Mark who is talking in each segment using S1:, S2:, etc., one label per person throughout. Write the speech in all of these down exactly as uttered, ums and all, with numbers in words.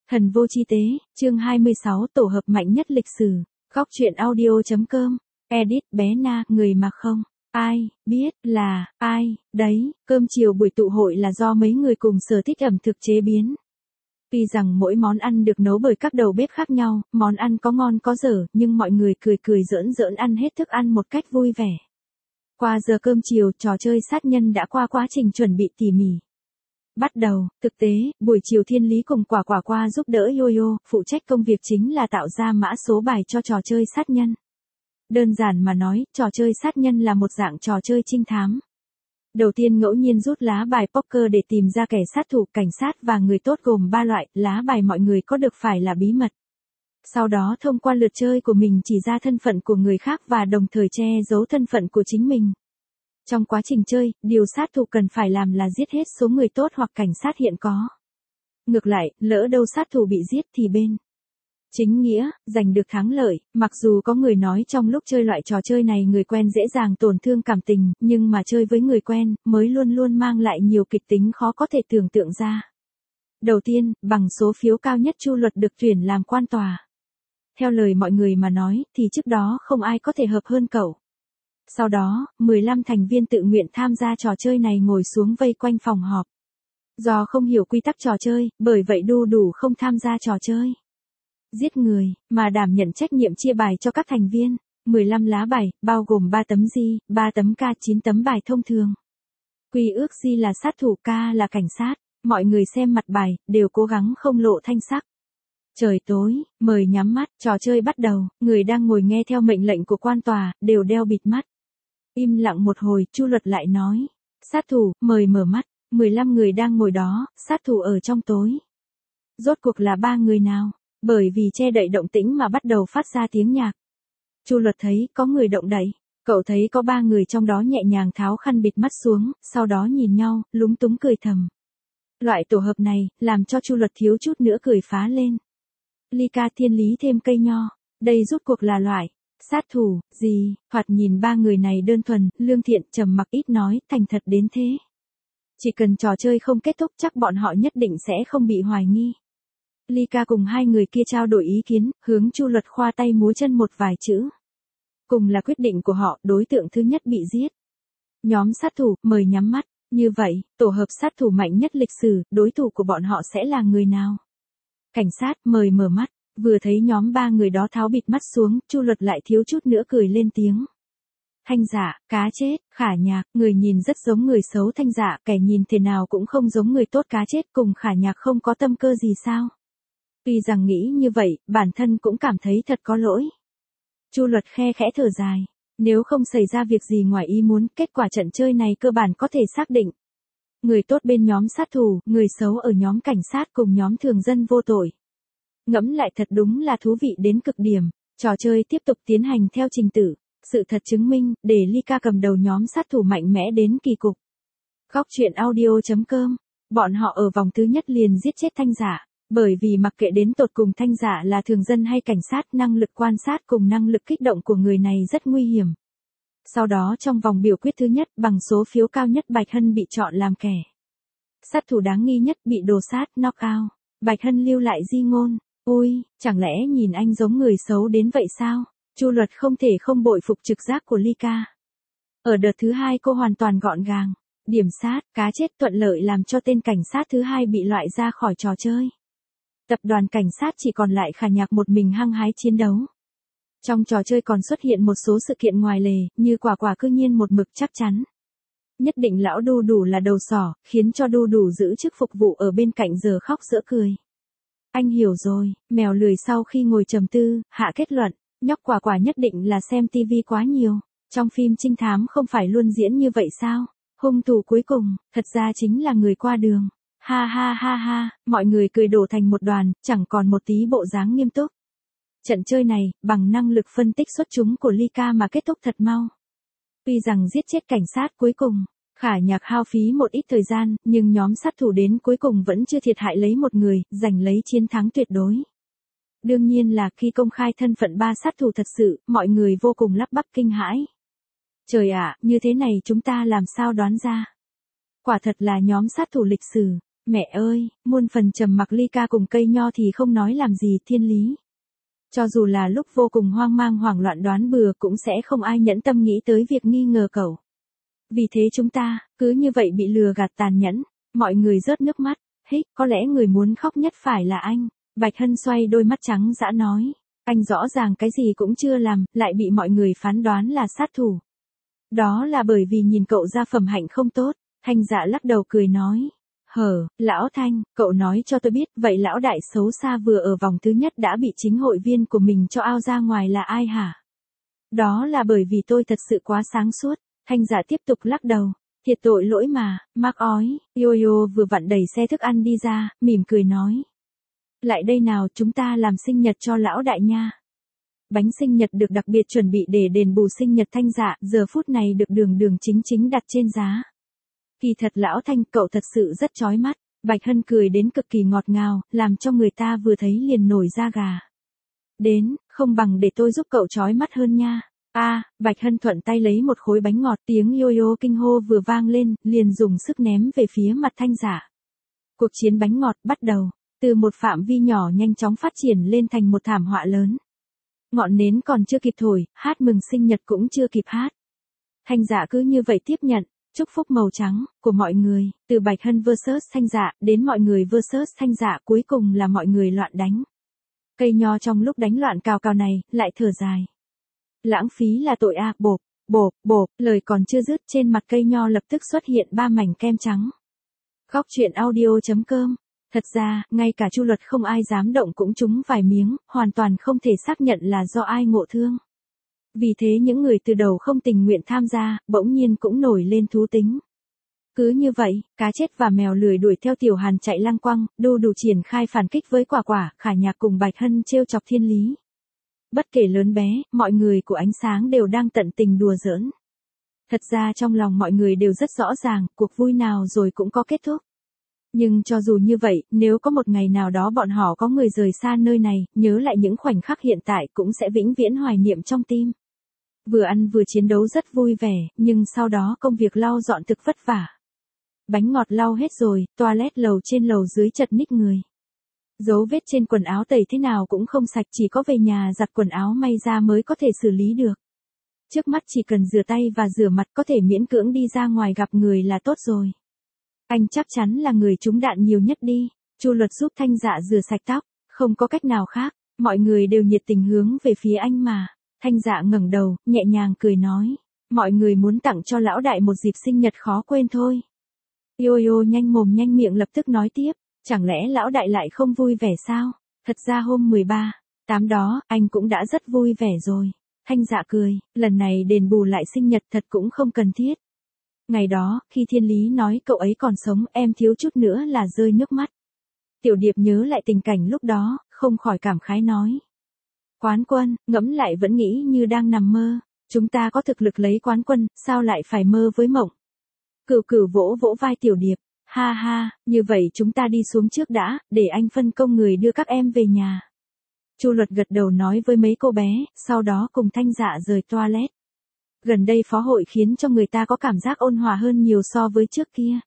S1: Thần vô chi tế, chương hai mươi sáu tổ hợp mạnh nhất lịch sử. Góc truyện audio.com. Edit bé Na, người mà không ai biết là ai đấy. Cơm chiều buổi tụ hội là do mấy người cùng sở thích ẩm thực chế biến. Tuy rằng mỗi món ăn được nấu bởi các đầu bếp khác nhau, món ăn có ngon có dở, nhưng mọi người cười cười giỡn giỡn ăn hết thức ăn một cách vui vẻ. Qua giờ cơm chiều, trò chơi sát nhân đã qua quá trình chuẩn bị tỉ mỉ. Bắt đầu, thực tế, buổi chiều Thiên Lý cùng Quả Quả qua giúp đỡ Yo-Yo, phụ trách công việc chính là tạo ra mã số bài cho trò chơi sát nhân. Đơn giản mà nói, trò chơi sát nhân là một dạng trò chơi trinh thám. Đầu tiên ngẫu nhiên rút lá bài poker để tìm ra kẻ sát thủ, cảnh sát và người tốt gồm ba loại, lá bài mọi người có được phải là bí mật. Sau đó thông qua lượt chơi của mình chỉ ra thân phận của người khác và đồng thời che giấu thân phận của chính mình. Trong quá trình chơi, điều sát thủ cần phải làm là giết hết số người tốt hoặc cảnh sát hiện có. Ngược lại, lỡ đâu sát thủ bị giết thì bên chính nghĩa giành được thắng lợi. Mặc dù có người nói trong lúc chơi loại trò chơi này người quen dễ dàng tổn thương cảm tình, nhưng mà chơi với người quen mới luôn luôn mang lại nhiều kịch tính khó có thể tưởng tượng ra. Đầu tiên, bằng số phiếu cao nhất Chu Luật được tuyển làm quan tòa. Theo lời mọi người mà nói, thì trước đó không ai có thể hợp hơn cậu. Sau đó, mười lăm thành viên tự nguyện tham gia trò chơi này ngồi xuống vây quanh phòng họp. Do không hiểu quy tắc trò chơi, bởi vậy Đu Đủ không tham gia trò chơi giết người, mà đảm nhận trách nhiệm chia bài cho các thành viên. mười lăm lá bài, bao gồm ba tấm Di, ba tấm K, chín tấm bài thông thường. Quy ước Di là sát thủ, K là cảnh sát. Mọi người xem mặt bài, đều cố gắng không lộ thanh sắc. Trời tối, mời nhắm mắt, trò chơi bắt đầu, người đang ngồi nghe theo mệnh lệnh của quan tòa, đều đeo bịt mắt. Im lặng một hồi, Chu Luật lại nói. Sát thủ, mời mở mắt. mười lăm người đang ngồi đó, sát thủ ở trong tối. Rốt cuộc là ba người nào? Bởi vì che đậy động tĩnh mà bắt đầu phát ra tiếng nhạc. Chu Luật thấy có người động đậy. Cậu thấy có ba người trong đó nhẹ nhàng tháo khăn bịt mắt xuống, sau đó nhìn nhau, lúng túng cười thầm. Loại tổ hợp này, làm cho Chu Luật thiếu chút nữa cười phá lên. Ly Ca, Thiên Lý thêm cây nho. Đây rốt cuộc là loại sát thủ gì? Thoạt nhìn ba người này đơn thuần, lương thiện, trầm mặc ít nói, thành thật đến thế. Chỉ cần trò chơi không kết thúc chắc bọn họ nhất định sẽ không bị hoài nghi. Ly Ca cùng hai người kia trao đổi ý kiến, hướng Chu Luật khoa tay múa chân một vài chữ. Cùng là quyết định của họ, đối tượng thứ nhất bị giết. Nhóm sát thủ, mời nhắm mắt. Như vậy, tổ hợp sát thủ mạnh nhất lịch sử, đối thủ của bọn họ sẽ là người nào? Cảnh sát, mời mở mắt. Vừa thấy nhóm ba người đó tháo bịt mắt xuống, Chu Luật lại thiếu chút nữa cười lên tiếng. Thanh Dạ, Cá Chết, Khả Nhạc, người nhìn rất giống người xấu Thanh Dạ, kẻ nhìn thế nào cũng không giống người tốt Cá Chết, cùng Khả Nhạc không có tâm cơ gì sao? Tuy rằng nghĩ như vậy, bản thân cũng cảm thấy thật có lỗi. Chu Luật khe khẽ thở dài. Nếu không xảy ra việc gì ngoài ý muốn, kết quả trận chơi này cơ bản có thể xác định. Người tốt bên nhóm sát thủ, người xấu ở nhóm cảnh sát cùng nhóm thường dân vô tội. Ngẫm lại thật đúng là thú vị đến cực điểm. Trò chơi tiếp tục tiến hành theo trình tự. Sự thật chứng minh, để Ly Ca cầm đầu nhóm sát thủ mạnh mẽ đến kỳ cục. Góc truyện audio.com. Bọn họ ở vòng thứ nhất liền giết chết Thanh Dạ. Bởi vì mặc kệ đến tột cùng Thanh Dạ là thường dân hay cảnh sát, năng lực quan sát cùng năng lực kích động của người này rất nguy hiểm. Sau đó trong vòng biểu quyết thứ nhất, bằng số phiếu cao nhất Bạch Hân bị chọn làm kẻ sát thủ đáng nghi nhất, bị đồ sát, knockout. Bạch Hân lưu lại di ngôn. Ôi, chẳng lẽ nhìn anh giống người xấu đến vậy sao? Chu Luật không thể không bội phục trực giác của Ly Ca. Ở đợt thứ hai cô hoàn toàn gọn gàng. Điểm sát, Cá Chết thuận lợi làm cho tên cảnh sát thứ hai bị loại ra khỏi trò chơi. Tập đoàn cảnh sát chỉ còn lại Khả Nhạc một mình hăng hái chiến đấu. Trong trò chơi còn xuất hiện một số sự kiện ngoài lề, như Quả Quả cư nhiên một mực chắc chắn. Nhất định lão Đu Đủ là đầu sỏ, khiến cho Đu Đủ giữ chức phục vụ ở bên cạnh giờ khóc giữa cười. Anh hiểu rồi, mèo lười sau khi ngồi trầm tư, hạ kết luận, nhóc Quả Quả nhất định là xem tivi quá nhiều. Trong phim trinh thám không phải luôn diễn như vậy sao? Hung thủ cuối cùng, thật ra chính là người qua đường. Ha ha ha ha, mọi người cười đổ thành một đoàn, chẳng còn một tí bộ dáng nghiêm túc. Trận chơi này, bằng năng lực phân tích xuất chúng của Ly Ca mà kết thúc thật mau. Tuy rằng giết chết cảnh sát cuối cùng, Khả Nhạc hao phí một ít thời gian, nhưng nhóm sát thủ đến cuối cùng vẫn chưa thiệt hại lấy một người, giành lấy chiến thắng tuyệt đối. Đương nhiên là khi công khai thân phận ba sát thủ thật sự, mọi người vô cùng lắp bắp kinh hãi. Trời ạ, như thế này chúng ta làm sao đoán ra? Quả thật là nhóm sát thủ lịch sử. Mẹ ơi, muôn phần trầm mặc Ly Ca cùng cây nho thì không nói làm gì thiên lý. Cho dù là lúc vô cùng hoang mang hoảng loạn đoán bừa cũng sẽ không ai nhẫn tâm nghĩ tới việc nghi ngờ cậu. Vì thế chúng ta, cứ như vậy bị lừa gạt tàn nhẫn, mọi người rớt nước mắt, hích, có lẽ người muốn khóc nhất phải là anh. Bạch Hân xoay đôi mắt trắng dã nói, anh rõ ràng cái gì cũng chưa làm, lại bị mọi người phán đoán là sát thủ. Đó là bởi vì nhìn cậu ra phẩm hạnh không tốt. Thanh Dạ lắc đầu cười nói, hở, lão Thanh, cậu nói cho tôi biết, vậy lão đại xấu xa vừa ở vòng thứ nhất đã bị chính hội viên của mình cho ao ra ngoài là ai hả? Đó là bởi vì tôi thật sự quá sáng suốt. Thanh Dạ tiếp tục lắc đầu, thiệt tội lỗi mà, mắc ói. Yo-yo vừa vặn đẩy xe thức ăn đi ra, mỉm cười nói, lại đây nào, chúng ta làm sinh nhật cho lão đại nha. Bánh sinh nhật được đặc biệt chuẩn bị để đền bù sinh nhật Thanh Dạ, giờ phút này được đường đường chính chính đặt trên giá. Kỳ thật lão Thanh, cậu thật sự rất chói mắt. Bạch Hân cười đến cực kỳ ngọt ngào, làm cho người ta vừa thấy liền nổi da gà. Đến, không bằng để tôi giúp cậu chói mắt hơn nha. A, à, Bạch Hân thuận tay lấy một khối bánh ngọt, tiếng yo-yo kinh hô vừa vang lên, liền dùng sức ném về phía mặt Thanh Dạ. Cuộc chiến bánh ngọt bắt đầu, từ một phạm vi nhỏ nhanh chóng phát triển lên thành một thảm họa lớn. Ngọn nến còn chưa kịp thổi, hát mừng sinh nhật cũng chưa kịp hát. Thanh Dạ cứ như vậy tiếp nhận chúc phúc màu trắng của mọi người, từ Bạch Hân versus Thanh Dạ đến mọi người versus Thanh Dạ, cuối cùng là mọi người loạn đánh. Cây nho trong lúc đánh loạn cào cào này, lại thở dài. Lãng phí là tội a, à, bộp, bộp, bộp, lời còn chưa dứt, trên mặt cây nho lập tức xuất hiện ba mảnh kem trắng. Góc truyện audio chấm com. Thật ra, ngay cả Chu Luật không ai dám động cũng trúng vài miếng, hoàn toàn không thể xác nhận là do ai ngộ thương. Vì thế những người từ đầu không tình nguyện tham gia, bỗng nhiên cũng nổi lên thú tính. Cứ như vậy, cá chết và mèo lười đuổi theo Tiểu Hàn chạy lăng quăng, đu đủ triển khai phản kích với Quả Quả, Khả Nhạc cùng Bạch Hân trêu chọc Thiên Lý. Bất kể lớn bé, mọi người của ánh sáng đều đang tận tình đùa giỡn. Thật ra trong lòng mọi người đều rất rõ ràng, cuộc vui nào rồi cũng có kết thúc. Nhưng cho dù như vậy, nếu có một ngày nào đó bọn họ có người rời xa nơi này, nhớ lại những khoảnh khắc hiện tại cũng sẽ vĩnh viễn hoài niệm trong tim. Vừa ăn vừa chiến đấu rất vui vẻ, nhưng sau đó công việc lau dọn thực vất vả. Bánh ngọt lau hết rồi, toilet lầu trên lầu dưới chật ních người. Dấu vết trên quần áo tẩy thế nào cũng không sạch, chỉ có về nhà giặt quần áo may ra mới có thể xử lý được. Trước mắt chỉ cần rửa tay và rửa mặt có thể miễn cưỡng đi ra ngoài gặp người là tốt rồi. Anh chắc chắn là người trúng đạn nhiều nhất đi. Chu Luật giúp Thanh Dạ rửa sạch tóc, không có cách nào khác, mọi người đều nhiệt tình hướng về phía anh mà. Thanh Dạ ngẩng đầu, nhẹ nhàng cười nói, mọi người muốn tặng cho lão đại một dịp sinh nhật khó quên thôi. Yo-yo nhanh mồm nhanh miệng lập tức nói tiếp, chẳng lẽ lão đại lại không vui vẻ sao? Thật ra hôm mười ba, tám đó, anh cũng đã rất vui vẻ rồi. Thanh Dạ cười, lần này đền bù lại sinh nhật thật cũng không cần thiết. Ngày đó, khi Thiên Lý nói cậu ấy còn sống, em thiếu chút nữa là rơi nước mắt. Tiểu Điệp nhớ lại tình cảnh lúc đó, không khỏi cảm khái nói. Quán quân, ngẫm lại vẫn nghĩ như đang nằm mơ. Chúng ta có thực lực lấy quán quân, sao lại phải mơ với mộng? Cửu Cửu vỗ vỗ vai Tiểu Điệp. Ha ha, như vậy chúng ta đi xuống trước đã, để anh phân công người đưa các em về nhà. Chu Luật gật đầu nói với mấy cô bé, sau đó cùng Thanh Dạ rời toilet. Gần đây phó hội khiến cho người ta có cảm giác ôn hòa hơn nhiều so với trước kia.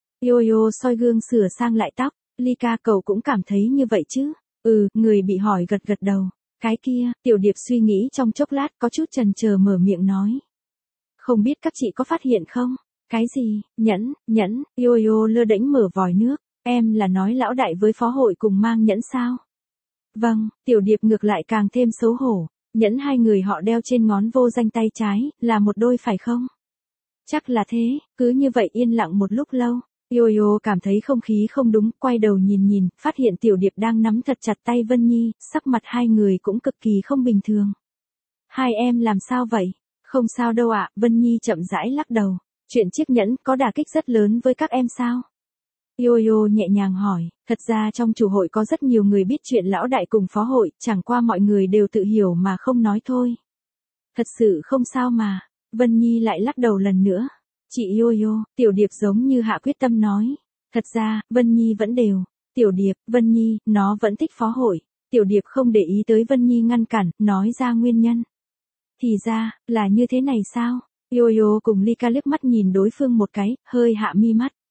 S1: Yo-yo soi gương sửa sang lại tóc, Ly Ca cậu cũng cảm thấy như vậy chứ? Ừ, người bị hỏi gật gật đầu. Cái kia, Tiểu Điệp suy nghĩ trong chốc lát có chút chần chờ mở miệng nói. Không biết các chị có phát hiện không? Cái gì? Nhẫn, nhẫn, Yo-yo lơ đễnh mở vòi nước. Em là nói lão đại với phó hội cùng mang nhẫn sao? Vâng, Tiểu Điệp ngược lại càng thêm xấu hổ. Nhẫn hai người họ đeo trên ngón vô danh tay trái, là một đôi phải không? Chắc là thế, cứ như vậy yên lặng một lúc lâu. Yo-yo cảm thấy không khí không đúng, quay đầu nhìn nhìn, phát hiện Tiểu Điệp đang nắm thật chặt tay Vân Nhi, sắc mặt hai người cũng cực kỳ không bình thường. Hai em làm sao vậy? Không sao đâu ạ, Vân Nhi chậm rãi lắc đầu. Chuyện chiếc nhẫn có đả kích rất lớn với các em sao? Yo-yo nhẹ nhàng hỏi, thật ra trong chủ hội có rất nhiều người biết chuyện lão đại cùng phó hội, chẳng qua mọi người đều tự hiểu mà không nói thôi. Thật sự không sao mà. Vân Nhi lại lắc đầu lần nữa. Chị Yo-yo, Tiểu Điệp giống như hạ quyết tâm nói. Thật ra, Vân Nhi vẫn đều. Tiểu Điệp, Vân Nhi, nó vẫn thích phó hội. Tiểu Điệp không để ý tới Vân Nhi ngăn cản, nói ra nguyên nhân. Thì ra, là như thế này sao? Yo-yo cùng Ly Ca liếc mắt nhìn đối phương một cái, hơi hạ mi mắt.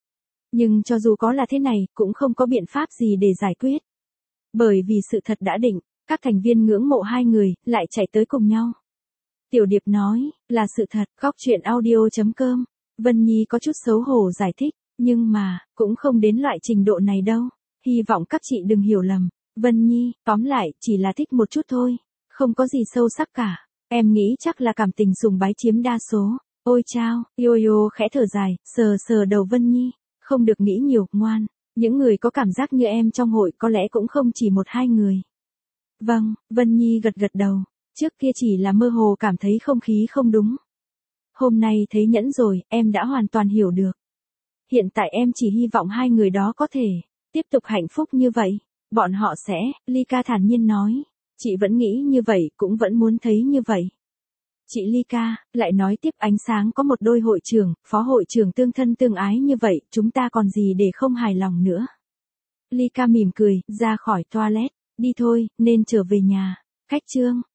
S1: Nhưng cho dù có là thế này, cũng không có biện pháp gì để giải quyết. Bởi vì sự thật đã định, các thành viên ngưỡng mộ hai người, lại chạy tới cùng nhau. Tiểu Điệp nói, là sự thật, góc chuyện audio.com. Vân Nhi có chút xấu hổ giải thích, nhưng mà, cũng không đến loại trình độ này đâu. Hy vọng các chị đừng hiểu lầm. Vân Nhi, tóm lại, chỉ là thích một chút thôi. Không có gì sâu sắc cả. Em nghĩ chắc là cảm tình sùng bái chiếm đa số. Ôi chao, Yo-yo khẽ thở dài, sờ sờ đầu Vân Nhi. Không được nghĩ nhiều, ngoan. Những người có cảm giác như em trong hội có lẽ cũng không chỉ một hai người. Vâng, Vân Nhi gật gật đầu. Trước kia chỉ là mơ hồ cảm thấy không khí không đúng. Hôm nay thấy nhẫn rồi, em đã hoàn toàn hiểu được. Hiện tại em chỉ hy vọng hai người đó có thể tiếp tục hạnh phúc như vậy. Bọn họ sẽ, Ly Ca thản nhiên nói. Chị vẫn nghĩ như vậy, cũng vẫn muốn thấy như vậy. Chị Ly Ca, lại nói tiếp ánh sáng có một đôi hội trưởng, phó hội trưởng tương thân tương ái như vậy, chúng ta còn gì để không hài lòng nữa. Ly Ca mỉm cười, ra khỏi toilet, đi thôi, nên trở về nhà. Khách trương.